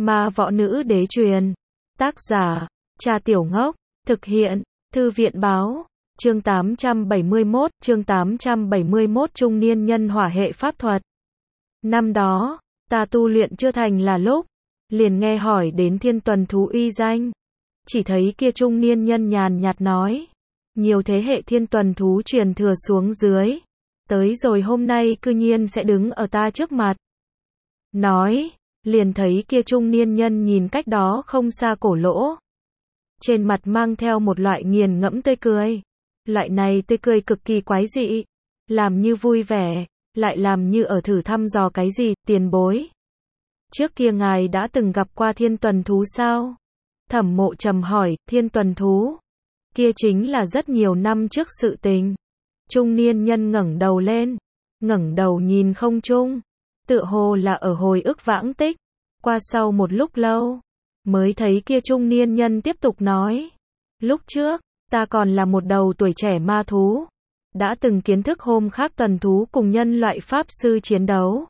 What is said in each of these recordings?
Ma võ nữ đế truyền. Tác giả, Cha Tiểu Ngốc. Thực hiện, Thư viện báo. Chương 871 trung niên nhân hỏa hệ pháp thuật. Năm đó, ta tu luyện chưa thành là lúc, liền nghe hỏi đến Thiên Tuần thú uy danh. Chỉ thấy kia trung niên nhân nhàn nhạt nói, nhiều thế hệ Thiên Tuần thú truyền thừa xuống dưới, tới rồi hôm nay cư nhiên sẽ đứng ở ta trước mặt. Nói, liền thấy kia trung niên nhân nhìn cách đó không xa cổ lỗ. Trên mặt mang theo một loại nghiền ngẫm tươi cười. Loại này tươi cười cực kỳ quái dị. Làm như vui vẻ, lại làm như ở thử thăm dò cái gì, tiền bối. Trước kia ngài đã từng gặp qua Thiên Tuần thú sao? Thẩm Mộ Trầm hỏi, Thiên Tuần thú? Kia chính là rất nhiều năm trước sự tình. Trung niên nhân ngẩng đầu lên, ngẩng đầu nhìn không trung, tựa hồ là ở hồi ức vãng tích. Qua sau một lúc lâu, mới thấy kia trung niên nhân tiếp tục nói, lúc trước, ta còn là một đầu tuổi trẻ ma thú, đã từng kiến thức hôm khác tuần thú cùng nhân loại pháp sư chiến đấu.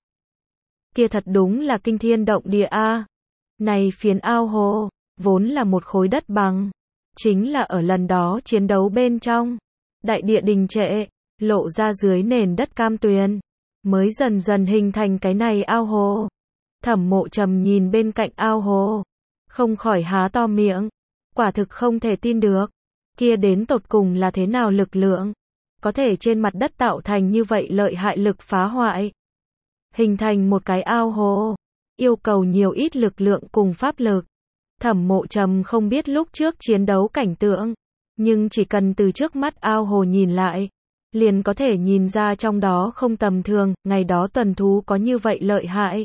Kia thật đúng là kinh thiên động địa a. Này phiến ao hồ, vốn là một khối đất bằng, chính là ở lần đó chiến đấu bên trong, đại địa đình trệ, lộ ra dưới nền đất cam tuyền, mới dần dần hình thành cái này ao hồ. Thẩm Mộ Trầm nhìn bên cạnh ao hồ, không khỏi há to miệng, quả thực không thể tin được, kia đến tột cùng là thế nào lực lượng, có thể trên mặt đất tạo thành như vậy lợi hại lực phá hoại, hình thành một cái ao hồ, yêu cầu nhiều ít lực lượng cùng pháp lực. Thẩm Mộ Trầm không biết lúc trước chiến đấu cảnh tượng, nhưng chỉ cần từ trước mắt ao hồ nhìn lại, liền có thể nhìn ra trong đó không tầm thường, ngày đó tuần thú có như vậy lợi hại.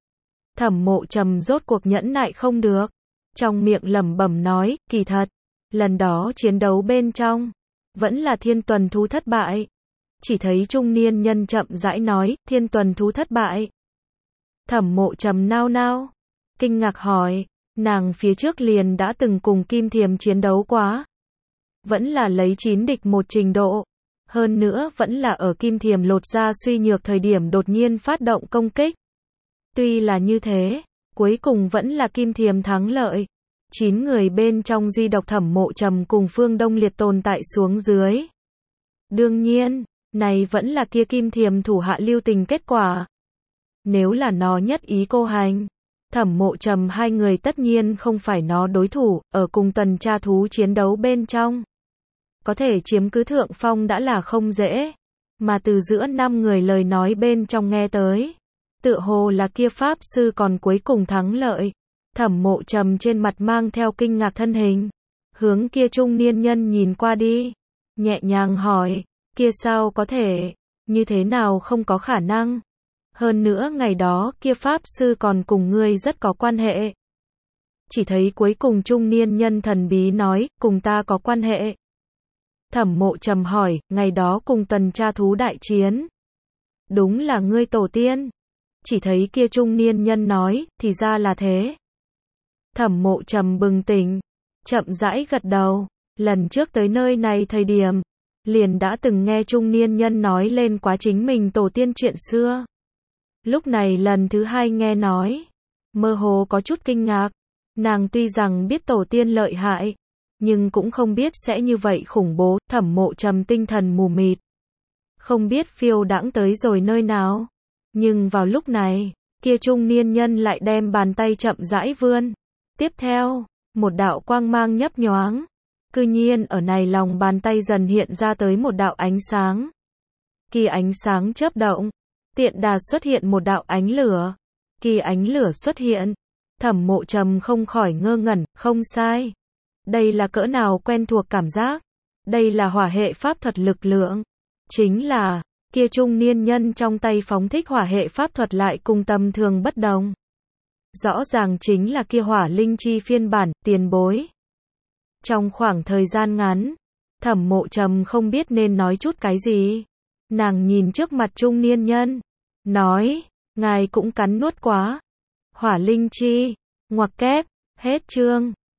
Thẩm Mộ Trầm rốt cuộc nhẫn nại không được, trong miệng lẩm bẩm nói, kỳ thật, lần đó chiến đấu bên trong, vẫn là Thiên Tuần thú thất bại. Chỉ thấy trung niên nhân chậm rãi nói, Thiên Tuần thú thất bại. Thẩm Mộ Trầm nao nao, kinh ngạc hỏi, nàng phía trước liền đã từng cùng Kim Thiềm chiến đấu quá. Vẫn là lấy 9 địch 1 trình độ. Hơn nữa vẫn là ở Kim Thiềm lột ra suy nhược thời điểm đột nhiên phát động công kích. Tuy là như thế, cuối cùng vẫn là Kim Thiềm thắng lợi. 9 người bên trong duy độc Thẩm Mộ Trầm cùng Phương Đông Liệt tồn tại xuống dưới. Đương nhiên, này vẫn là kia Kim Thiềm thủ hạ lưu tình kết quả. Nếu là nó nhất ý cô hành, Thẩm Mộ Trầm hai người tất nhiên không phải nó đối thủ, ở cùng tuần tra thú chiến đấu bên trong. Có thể chiếm cứ thượng phong đã là không dễ, mà từ giữa 5 người lời nói bên trong nghe tới, tựa hồ là kia pháp sư còn cuối cùng thắng lợi. Thẩm Mộ Trầm trên mặt mang theo kinh ngạc thân hình, hướng kia trung niên nhân nhìn qua đi, nhẹ nhàng hỏi, kia sao có thể, như thế nào không có khả năng. Hơn nữa ngày đó kia pháp sư còn cùng ngươi rất có quan hệ. Chỉ thấy cuối cùng trung niên nhân thần bí nói, cùng ta có quan hệ. Thẩm Mộ Trầm hỏi, ngày đó cùng tuần tra thú đại chiến. Đúng là ngươi tổ tiên. Chỉ thấy kia trung niên nhân nói, thì ra là thế. Thẩm Mộ Trầm bừng tỉnh, chậm rãi gật đầu, lần trước tới nơi này thời điểm, liền đã từng nghe trung niên nhân nói lên quá chính mình tổ tiên chuyện xưa. Lúc này lần thứ hai nghe nói, mơ hồ có chút kinh ngạc, nàng tuy rằng biết tổ tiên lợi hại, nhưng cũng không biết sẽ như vậy khủng bố. Thẩm Mộ Trầm tinh thần mù mịt, không biết phiêu đãng tới rồi nơi nào. Nhưng vào lúc này, kia trung niên nhân lại đem bàn tay chậm rãi vươn. Tiếp theo, một đạo quang mang nhấp nhoáng, cư nhiên ở này lòng bàn tay dần hiện ra tới một đạo ánh sáng. Kỳ ánh sáng chớp động, tiện đà xuất hiện một đạo ánh lửa. Kỳ ánh lửa xuất hiện, Thẩm Mộ Trầm không khỏi ngơ ngẩn, không sai. Đây là cỡ nào quen thuộc cảm giác. Đây là hỏa hệ pháp thuật lực lượng. Chính là, kia trung niên nhân trong tay phóng thích hỏa hệ pháp thuật lại cùng tầm thường bất đồng. Rõ ràng chính là kia hỏa linh chi phiên bản, tiền bối. Trong khoảng thời gian ngắn, Thẩm Mộ Trầm không biết nên nói chút cái gì. Nàng nhìn trước mặt trung niên nhân, nói, ngài cũng cắn nuốt quá. Hỏa linh chi, ngoặc kép, hết chương.